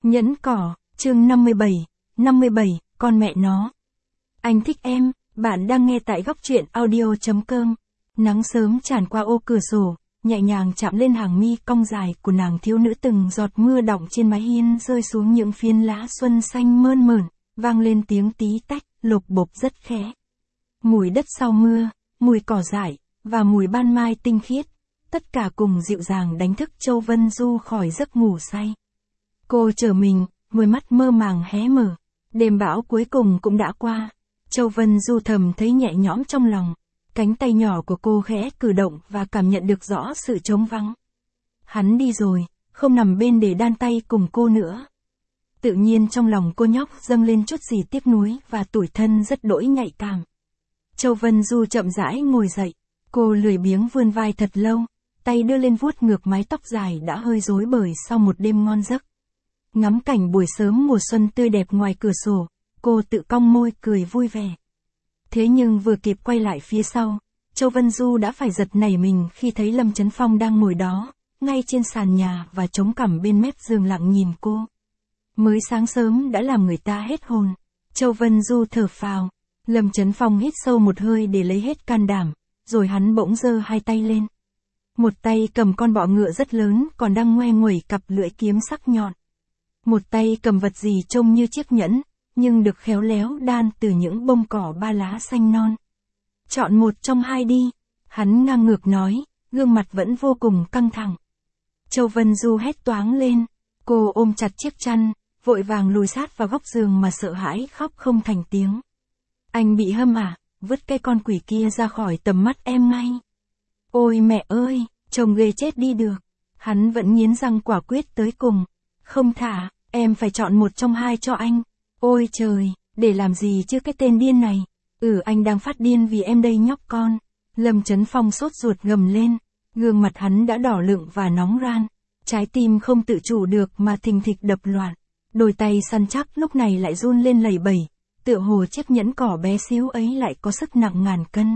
Nhẫn cỏ, chương 57, con mẹ nó. Anh thích em, bạn đang nghe tại góc truyện audio.com. Nắng sớm tràn qua ô cửa sổ, nhẹ nhàng chạm lên hàng mi cong dài của nàng thiếu nữ, từng giọt mưa đọng trên mái hiên rơi xuống những phiến lá xuân xanh mơn mởn, vang lên tiếng tí tách, lục bộp rất khẽ. Mùi đất sau mưa, mùi cỏ dại, và mùi ban mai tinh khiết, tất cả cùng dịu dàng đánh thức Châu Vân Du khỏi giấc ngủ say. Cô trở mình, đôi mắt mơ màng hé mở. Đêm bão cuối cùng cũng đã qua. Châu Vân Du thầm thấy nhẹ nhõm trong lòng. Cánh tay nhỏ của cô khẽ cử động và cảm nhận được rõ sự trống vắng. Hắn đi rồi, không nằm bên để đan tay cùng cô nữa. Tự nhiên trong lòng cô nhóc dâng lên chút gì tiếc nuối và tủi thân rất đỗi nhạy cảm. Châu Vân Du chậm rãi ngồi dậy. Cô lười biếng vươn vai thật lâu, tay đưa lên vuốt ngược mái tóc dài đã hơi rối bời sau một đêm ngon giấc. Ngắm cảnh buổi sớm mùa xuân tươi đẹp ngoài cửa sổ, cô tự cong môi cười vui vẻ. Thế nhưng vừa kịp quay lại phía sau, Châu Vân Du đã phải giật nảy mình khi thấy Lâm Chấn Phong đang ngồi đó, ngay trên sàn nhà và chống cằm bên mép giường lặng nhìn cô. Mới sáng sớm đã làm người ta hết hồn. Châu Vân Du thở phào. Lâm Chấn Phong hít sâu một hơi để lấy hết can đảm, rồi hắn bỗng giơ hai tay lên. Một tay cầm con bọ ngựa rất lớn còn đang ngoe nguẩy cặp lưỡi kiếm sắc nhọn. Một tay cầm vật gì trông như chiếc nhẫn, nhưng được khéo léo đan từ những bông cỏ ba lá xanh non. Chọn một trong hai đi, hắn ngang ngược nói, gương mặt vẫn vô cùng căng thẳng. Châu Vân Du hét toáng lên, cô ôm chặt chiếc chăn, vội vàng lùi sát vào góc giường mà sợ hãi khóc không thành tiếng. Anh bị hâm à, vứt cái con quỷ kia ra khỏi tầm mắt em ngay. Ôi mẹ ơi, chồng ghê chết đi được. Hắn vẫn nghiến răng quả quyết tới cùng. Không thả, em phải chọn một trong hai cho anh. Ôi trời, để làm gì chứ cái tên điên này. Anh đang phát điên vì em đây nhóc con. Lâm Chấn Phong sốt ruột gầm lên. Gương mặt hắn đã đỏ lựng và nóng ran. Trái tim không tự chủ được mà thình thịch đập loạn. Đôi tay săn chắc lúc này lại run lên lẩy bẩy. Tựa hồ chiếc nhẫn cỏ bé xíu ấy lại có sức nặng ngàn cân.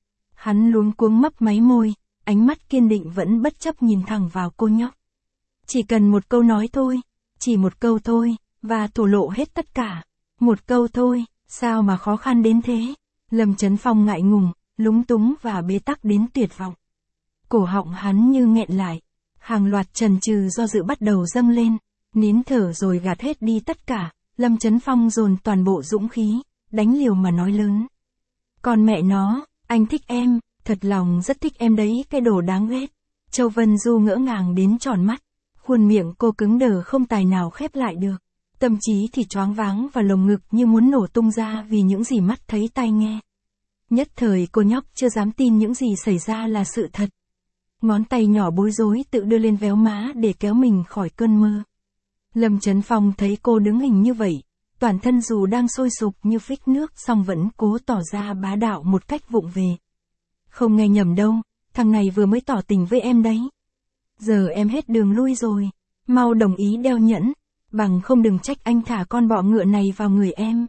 Hắn luống cuống mấp máy môi, ánh mắt kiên định vẫn bất chấp nhìn thẳng vào cô nhóc. Chỉ cần một câu nói thôi, chỉ một câu thôi, và thổ lộ hết tất cả. Một câu thôi, sao mà khó khăn đến thế? Lâm Chấn Phong ngại ngùng, lúng túng và bế tắc đến tuyệt vọng. Cổ họng hắn như nghẹn lại, hàng loạt chần chừ do dự bắt đầu dâng lên, nín thở rồi gạt hết đi tất cả. Lâm Chấn Phong dồn toàn bộ dũng khí, đánh liều mà nói lớn. Còn mẹ nó, anh thích em, thật lòng rất thích em đấy, cái đồ đáng ghét. Châu Vân Du ngỡ ngàng đến tròn mắt, khuôn miệng cô cứng đờ không tài nào khép lại được. Tâm trí thì choáng váng và lồng ngực như muốn nổ tung ra vì những gì mắt thấy tai nghe. Nhất thời cô nhóc chưa dám tin những gì xảy ra là sự thật. Ngón tay nhỏ bối rối tự đưa lên véo má để kéo mình khỏi cơn mơ. Lâm Chấn Phong thấy cô đứng hình như vậy, toàn thân dù đang sôi sục như phích nước song vẫn cố tỏ ra bá đạo một cách vụng về. Không nghe nhầm đâu, thằng này vừa mới tỏ tình với em đấy. Giờ em hết đường lui rồi, mau đồng ý đeo nhẫn, bằng không đừng trách anh thả con bọ ngựa này vào người em.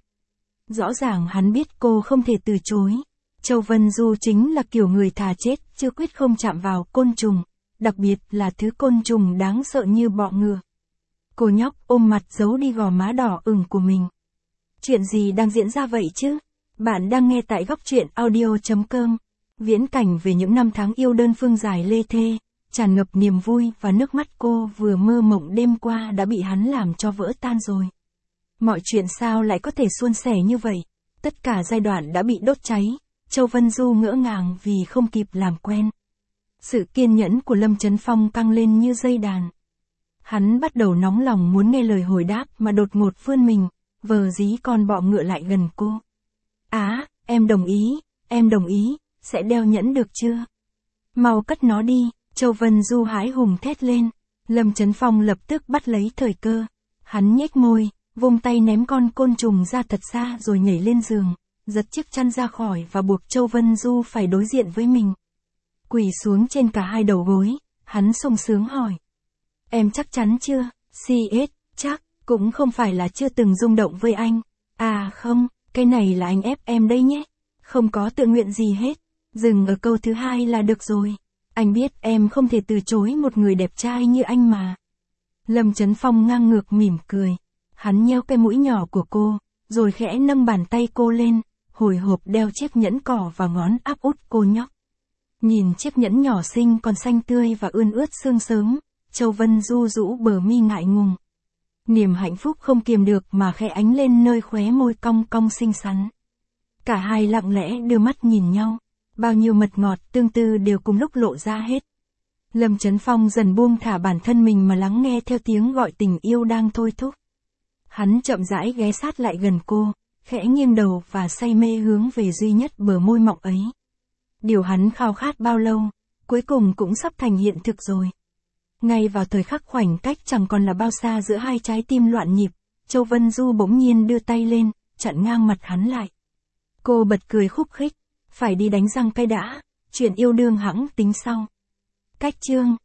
Rõ ràng hắn biết cô không thể từ chối. Châu Vân Du chính là kiểu người thà chết chứ quyết không chạm vào côn trùng, đặc biệt là thứ côn trùng đáng sợ như bọ ngựa. Cô nhóc ôm mặt giấu đi gò má đỏ ửng của mình. Chuyện gì đang diễn ra vậy chứ? Bạn đang nghe tại góc truyện audio.com. Viễn cảnh về những năm tháng yêu đơn phương dài lê thê, tràn ngập niềm vui và nước mắt cô vừa mơ mộng đêm qua đã bị hắn làm cho vỡ tan rồi. Mọi chuyện sao lại có thể suôn sẻ như vậy? Tất cả giai đoạn đã bị đốt cháy. Châu Vân Du ngỡ ngàng vì không kịp làm quen. Sự kiên nhẫn của Lâm Chấn Phong căng lên như dây đàn. Hắn bắt đầu nóng lòng muốn nghe lời hồi đáp mà đột ngột vươn mình, vờ dí con bọ ngựa lại gần cô. Em đồng ý, sẽ đeo nhẫn được chưa? Mau cất nó đi, Châu Vân Du hái hùng thét lên. Lâm Chấn Phong lập tức bắt lấy thời cơ. Hắn nhếch môi, vung tay ném con côn trùng ra thật xa rồi nhảy lên giường, giật chiếc chăn ra khỏi và buộc Châu Vân Du phải đối diện với mình. Quỳ xuống trên cả hai đầu gối, hắn sung sướng hỏi. Em chắc chắn chưa? Chắc, cũng không phải là chưa từng rung động với anh. Không, cái này là anh ép em đây nhé. Không có tự nguyện gì hết. Dừng ở câu thứ hai là được rồi. Anh biết em không thể từ chối một người đẹp trai như anh mà. Lâm Chấn Phong ngang ngược mỉm cười. Hắn nheo cái mũi nhỏ của cô, rồi khẽ nâng bàn tay cô lên, hồi hộp đeo chiếc nhẫn cỏ vào ngón áp út cô nhóc. Nhìn chiếc nhẫn nhỏ xinh còn xanh tươi và ươn ướt sương sớm, Châu Vân Du rũ bờ mi ngại ngùng. Niềm hạnh phúc không kiềm được mà khẽ ánh lên nơi khóe môi cong cong xinh xắn. Cả hai lặng lẽ đưa mắt nhìn nhau, bao nhiêu mật ngọt tương tư đều cùng lúc lộ ra hết. Lâm Chấn Phong dần buông thả bản thân mình mà lắng nghe theo tiếng gọi tình yêu đang thôi thúc. Hắn chậm rãi ghé sát lại gần cô, khẽ nghiêng đầu và say mê hướng về duy nhất bờ môi mọng ấy. Điều hắn khao khát bao lâu, cuối cùng cũng sắp thành hiện thực rồi. Ngay vào thời khắc khoảnh cách chẳng còn là bao xa giữa hai trái tim loạn nhịp, Châu Vân Du bỗng nhiên đưa tay lên, chặn ngang mặt hắn lại. Cô bật cười khúc khích, phải đi đánh răng cái đã, chuyện yêu đương hẵng tính sau. Cách chương